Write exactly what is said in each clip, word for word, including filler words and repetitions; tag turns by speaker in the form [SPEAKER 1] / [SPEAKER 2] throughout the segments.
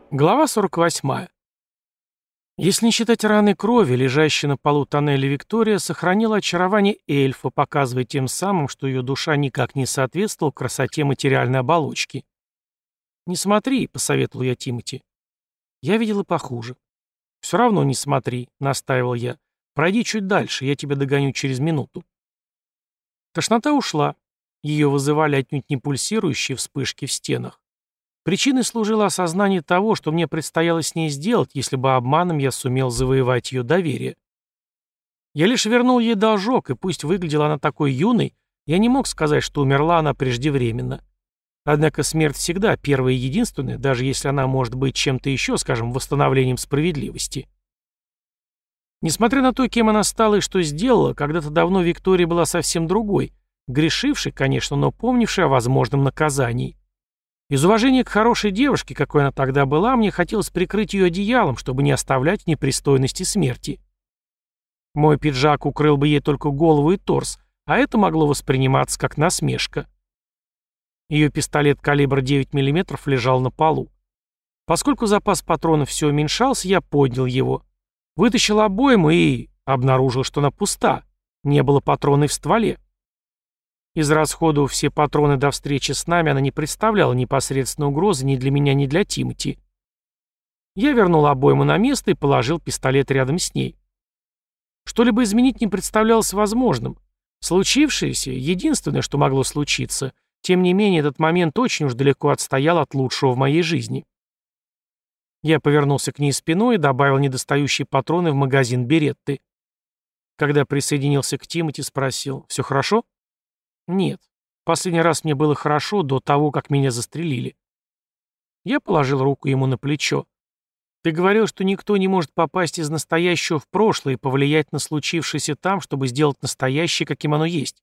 [SPEAKER 1] Глава сорок восьмая. Если не считать раны крови, лежащей на полу тоннеля Виктория сохранила очарование эльфа, показывая тем самым, что ее душа никак не соответствовала красоте материальной оболочки. «Не смотри», — посоветовал я Тимоти. Я видел и похуже. «Все равно не смотри», — настаивал я. «Пройди чуть дальше, я тебя догоню через минуту». Тошнота ушла. Ее вызывали отнюдь не пульсирующие вспышки в стенах. Причиной служило осознание того, что мне предстояло с ней сделать, если бы обманом я сумел завоевать ее доверие. Я лишь вернул ей должок, и пусть выглядела она такой юной, я не мог сказать, что умерла она преждевременно. Однако смерть всегда первая и единственная, даже если она может быть чем-то еще, скажем, восстановлением справедливости. Несмотря на то, кем она стала и что сделала, когда-то давно Виктория была совсем другой, грешившей, конечно, но помнившей о возможном наказании. Из уважения к хорошей девушке, какой она тогда была, мне хотелось прикрыть ее одеялом, чтобы не оставлять непристойности смерти. Мой пиджак укрыл бы ей только голову и торс, а это могло восприниматься как насмешка. Ее пистолет калибра девять миллиметров лежал на полу. Поскольку запас патронов все уменьшался, я поднял его. Вытащил обойму и обнаружил, что она пуста. Не было патронов в стволе. Израсходовав все патроны до встречи с нами, она не представляла непосредственной угрозы ни для меня, ни для Тимоти. Я вернул обойму на место и положил пистолет рядом с ней. Что-либо изменить не представлялось возможным. Случившееся — единственное, что могло случиться. Тем не менее, этот момент очень уж далеко отстоял от лучшего в моей жизни. Я повернулся к ней спиной и добавил недостающие патроны в магазин Беретты. Когда присоединился к Тимоти, спросил: «Все хорошо?» «Нет. Последний раз мне было хорошо до того, как меня застрелили». Я положил руку ему на плечо. «Ты говорил, что никто не может попасть из настоящего в прошлое и повлиять на случившееся там, чтобы сделать настоящее, каким оно есть».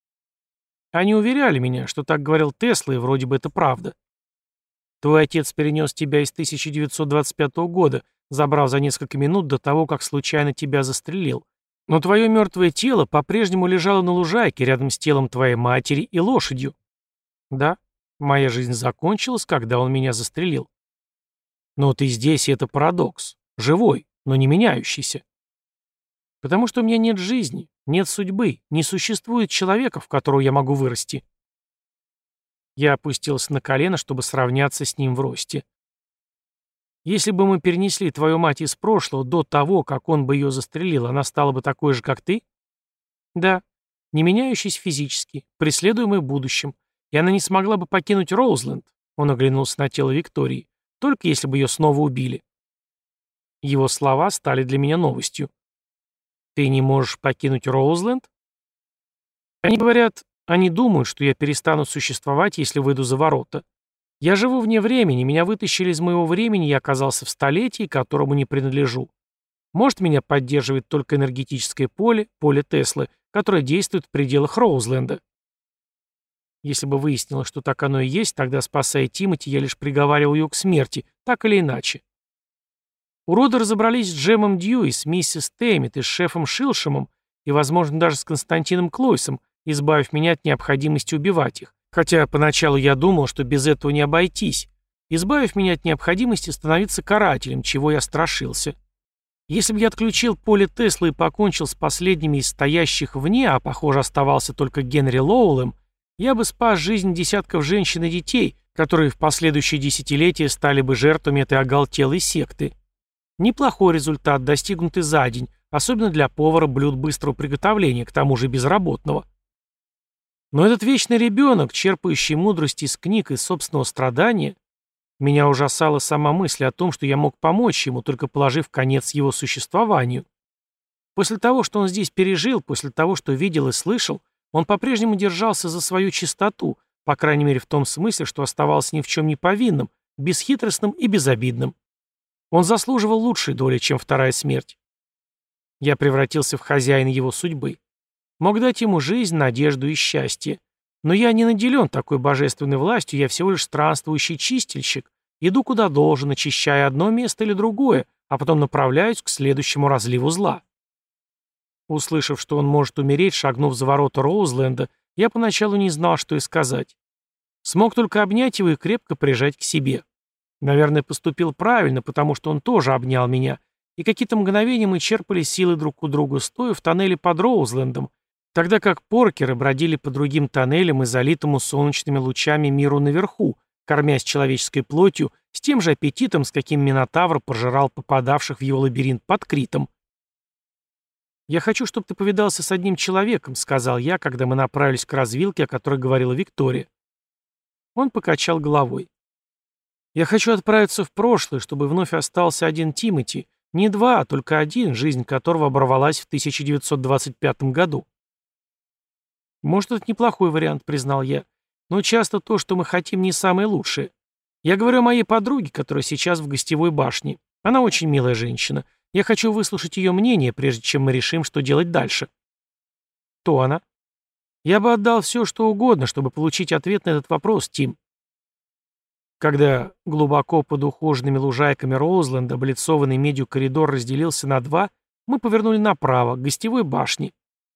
[SPEAKER 1] Они уверяли меня, что так говорил Тесла, и вроде бы это правда. Твой отец перенес тебя из тысяча девятьсот двадцать пятого года, забрав за несколько минут до того, как случайно тебя застрелил. Но твое мертвое тело по-прежнему лежало на лужайке рядом с телом твоей матери и лошадью. Да, моя жизнь закончилась, когда он меня застрелил. Но ты здесь, и это парадокс. Живой, но не меняющийся. Потому что у меня нет жизни, нет судьбы, не существует человека, в которого я могу вырасти. Я опустился на колено, чтобы сравняться с ним в росте. Если бы мы перенесли твою мать из прошлого до того, как он бы ее застрелил, она стала бы такой же, как ты? Да, не меняющейся физически, преследуемой в будущем. И она не смогла бы покинуть Роузленд, он оглянулся на тело Виктории, только если бы ее снова убили. Его слова стали для меня новостью. Ты не можешь покинуть Роузленд? Они говорят, они думают, что я перестану существовать, если выйду за ворота. Я живу вне времени, меня вытащили из моего времени, я оказался в столетии, которому не принадлежу. Может, меня поддерживает только энергетическое поле, поле Теслы, которое действует в пределах Роузленда. Если бы выяснилось, что так оно и есть, тогда, спасая Тимоти, я лишь приговаривал ее к смерти, так или иначе. Уроды разобрались с Джемом Дьюи, с миссис Тэммит и с шефом Шилшемом, и, возможно, даже с Константином Клойсом, избавив меня от необходимости убивать их. Хотя поначалу я думал, что без этого не обойтись, избавив меня от необходимости становиться карателем, чего я страшился. Если бы я отключил поле Теслы и покончил с последними из стоящих вне, а, похоже, оставался только Генри Лоуэллом, я бы спас жизнь десятков женщин и детей, которые в последующие десятилетия стали бы жертвами этой оголтелой секты. Неплохой результат, достигнутый за день, особенно для повара блюд быстрого приготовления, к тому же безработного. Но этот вечный ребенок, черпающий мудрость из книг и собственного страдания, меня ужасала сама мысль о том, что я мог помочь ему, только положив конец его существованию. После того, что он здесь пережил, после того, что видел и слышал, он по-прежнему держался за свою чистоту, по крайней мере в том смысле, что оставался ни в чем не повинным, бесхитростным и безобидным. Он заслуживал лучшей доли, чем вторая смерть. Я превратился в хозяина его судьбы. Мог дать ему жизнь, надежду и счастье. Но я не наделен такой божественной властью, я всего лишь странствующий чистильщик. Иду куда должен, очищая одно место или другое, а потом направляюсь к следующему разливу зла. Услышав, что он может умереть, шагнув за ворота Роузленда, я поначалу не знал, что и сказать. Смог только обнять его и крепко прижать к себе. Наверное, поступил правильно, потому что он тоже обнял меня, и какие-то мгновения мы черпали силы друг у друга, стоя в тоннеле под Роузлендом, тогда как поркеры бродили по другим тоннелям и залитому солнечными лучами миру наверху, кормясь человеческой плотью с тем же аппетитом, с каким Минотавр пожирал попадавших в его лабиринт под Критом. «Я хочу, чтобы ты повидался с одним человеком», — сказал я, когда мы направились к развилке, о которой говорила Виктория. Он покачал головой. «Я хочу отправиться в прошлое, чтобы вновь остался один Тимоти. Не два, а только один, жизнь которого оборвалась в тысяча девятьсот двадцать пятом году». «Может, это неплохой вариант», — признал я. «Но часто то, что мы хотим, не самое лучшее. Я говорю о моей подруге, которая сейчас в гостевой башне. Она очень милая женщина. Я хочу выслушать ее мнение, прежде чем мы решим, что делать дальше». «Кто она?» «Я бы отдал все, что угодно, чтобы получить ответ на этот вопрос, Тим». Когда глубоко под ухоженными лужайками Роузленда облицованный медью коридор разделился на два, мы повернули направо, к гостевой башне.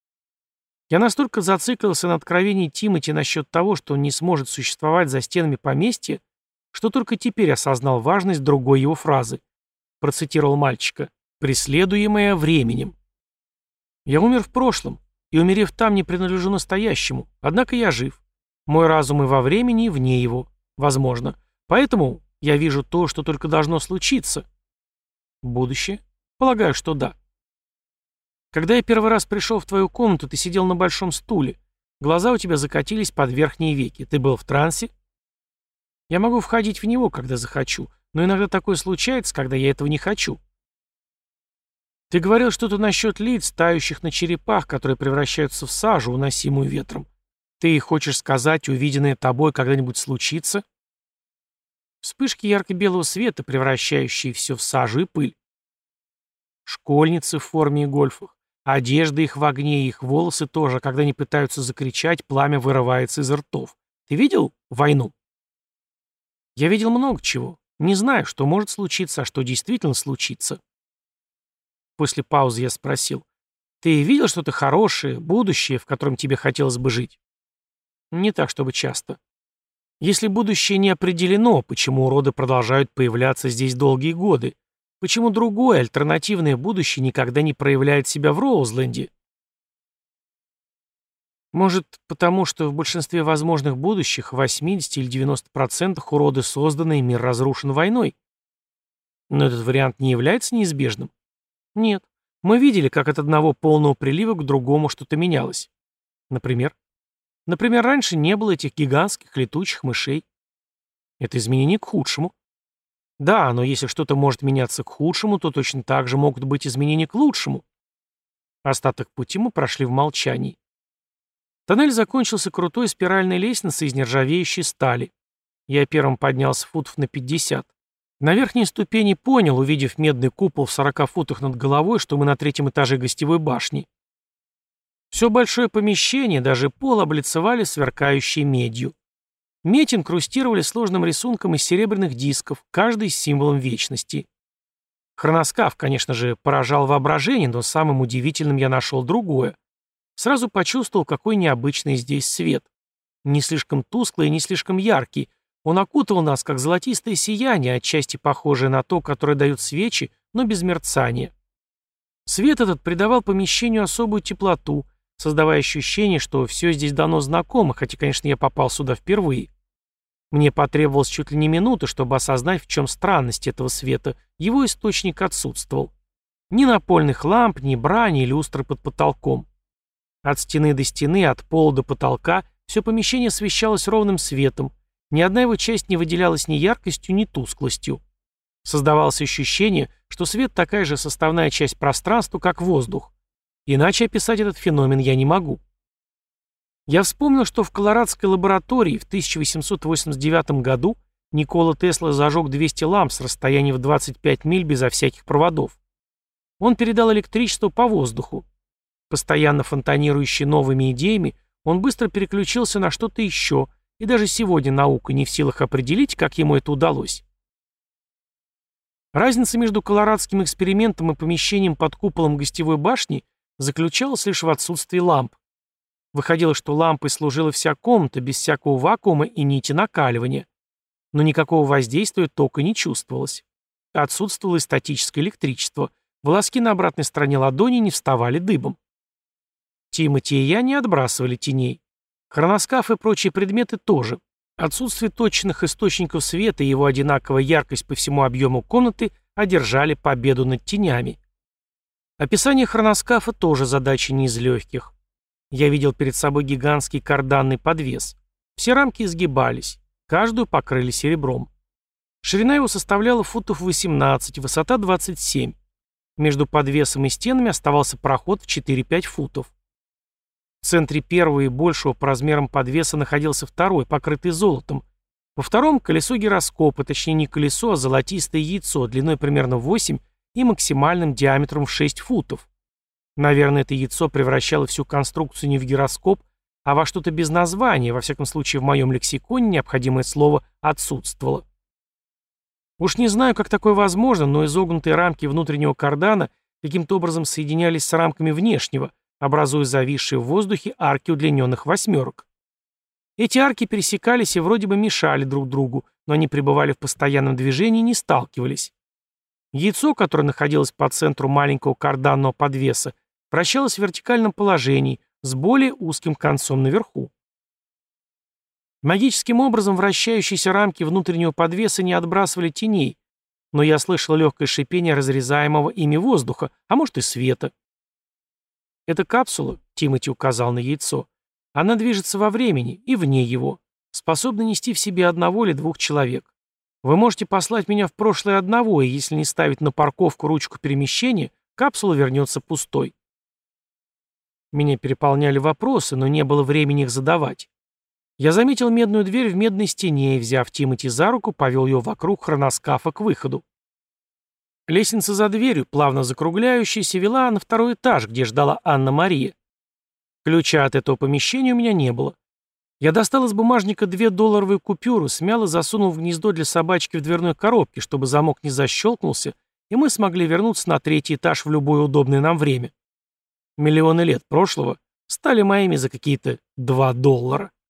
[SPEAKER 1] Я настолько зациклился на откровении Тимоти насчет того, что он не сможет существовать за стенами поместья, что только теперь осознал важность другой его фразы. Процитировал мальчика: «преследуемая временем». Я умер в прошлом, и, умерев там, не принадлежу настоящему, однако я жив. Мой разум и во времени, и вне его, возможно. Поэтому я вижу то, что только должно случиться. Будущее? Полагаю, что да. Когда я первый раз пришел в твою комнату, ты сидел на большом стуле. Глаза у тебя закатились под верхние веки. Ты был в трансе? Я могу входить в него, когда захочу, но иногда такое случается, когда я этого не хочу. Ты говорил что-то насчет лиц, тающих на черепах, которые превращаются в сажу, уносимую ветром. Ты хочешь сказать, увиденное тобой когда-нибудь случится? Вспышки ярко-белого света, превращающие все в сажу и пыль. Школьницы в форме и гольфах. Одежда их в огне, и их волосы тоже, когда они пытаются закричать, пламя вырывается из ртов. Ты видел войну? Я видел много чего. Не знаю, что может случиться, а что действительно случится. После паузы я спросил: ты видел что-то хорошее, будущее, в котором тебе хотелось бы жить? Не так, чтобы часто. Если будущее не определено, почему уроды продолжают появляться здесь долгие годы? Почему другое, альтернативное будущее никогда не проявляет себя в Роузленде? Может, потому что в большинстве возможных будущих, в восьмидесяти или девяноста процентах уроды созданы и мир разрушен войной? Но этот вариант не является неизбежным? Нет. Мы видели, как от одного полного прилива к другому что-то менялось. Например? Например, раньше не было этих гигантских летучих мышей. Это изменение к худшему. Да, но если что-то может меняться к худшему, то точно так же могут быть изменения к лучшему. Остаток пути мы прошли в молчании. Тоннель закончился крутой спиральной лестницей из нержавеющей стали. Я первым поднялся футов на пятьдесят. На верхней ступени понял, увидев медный купол в сорока футах над головой, что мы на третьем этаже гостевой башни. Все большое помещение, даже пол облицевали сверкающей медью. Медь инкрустировали сложным рисунком из серебряных дисков, каждый с символом вечности. Хроноскаф, конечно же, поражал воображение, но самым удивительным я нашел другое. Сразу почувствовал, какой необычный здесь свет. Не слишком тусклый и не слишком яркий. Он окутывал нас, как золотистое сияние, отчасти похожее на то, которое дают свечи, но без мерцания. Свет этот придавал помещению особую теплоту, создавая ощущение, что все здесь давно знакомо, хотя, конечно, я попал сюда впервые. Мне потребовалось чуть ли не минута, чтобы осознать, в чем странность этого света. Его источник отсутствовал. Ни напольных ламп, ни бра, ни люстры под потолком. От стены до стены, от пола до потолка все помещение освещалось ровным светом. Ни одна его часть не выделялась ни яркостью, ни тусклостью. Создавалось ощущение, что свет такая же составная часть пространства, как воздух. Иначе описать этот феномен я не могу. Я вспомнил, что в колорадской лаборатории в тысяча восемьсот восемьдесят девятом году Никола Тесла зажег двести ламп с расстояния в двадцать пять миль безо всяких проводов. Он передал электричество по воздуху. Постоянно фонтанирующий новыми идеями, он быстро переключился на что-то еще, и даже сегодня наука не в силах определить, как ему это удалось. Разница между колорадским экспериментом и помещением под куполом гостевой башни заключалась лишь в отсутствии ламп. Выходило, что лампой служила вся комната, без всякого вакуума и нити накаливания. но никакого воздействия тока не чувствовалось. Отсутствовало и статическое электричество. Волоски на обратной стороне ладони не вставали дыбом. Тимоти и я не отбрасывали теней. Хроноскаф и прочие предметы тоже. Отсутствие точных источников света и его одинаковая яркость по всему объему комнаты одержали победу над тенями. Описание хроноскафа тоже задача не из легких. Я видел перед собой гигантский карданный подвес. Все рамки изгибались, каждую покрыли серебром. Ширина его составляла футов восемнадцать, высота двадцать семь. Между подвесом и стенами оставался проход в четыре-пять футов. В центре первого и большего по размерам подвеса находился второй, покрытый золотом. Во втором — колесо гироскопа, точнее не колесо, а золотистое яйцо, длиной примерно восемь и максимальным диаметром в шесть футов. Наверное, это яйцо превращало всю конструкцию не в гироскоп, а во что-то без названия, во всяком случае в моем лексиконе необходимое слово отсутствовало. Уж не знаю, как такое возможно, но изогнутые рамки внутреннего кардана каким-то образом соединялись с рамками внешнего, образуя зависшие в воздухе арки удлиненных восьмерок. Эти арки пересекались и вроде бы мешали друг другу, но они пребывали в постоянном движении и не сталкивались. Яйцо, которое находилось по центру маленького карданного подвеса, вращалось в вертикальном положении, с более узким концом наверху. Магическим образом вращающиеся рамки внутреннего подвеса не отбрасывали теней, но я слышал легкое шипение разрезаемого ими воздуха, а может и света. «Эта капсула», — Тимоти указал на яйцо, — «она движется во времени и вне его, способна нести в себе одного или двух человек. Вы можете послать меня в прошлое одного, и если не ставить на парковку ручку перемещения, капсула вернется пустой». Меня переполняли вопросы, но не было времени их задавать. Я заметил медную дверь в медной стене и, взяв Тимоти за руку, повел ее вокруг хроноскафа к выходу. Лестница за дверью, плавно закругляющаяся, вела на второй этаж, где ждала Анна-Мария. Ключа от этого помещения у меня не было. Я достал из бумажника две долларовые купюры, смял и засунул в гнездо для собачки в дверной коробке, чтобы замок не защелкнулся, и мы смогли вернуться на третий этаж в любое удобное нам время. Миллионы лет прошлого стали моими за какие-то два доллара.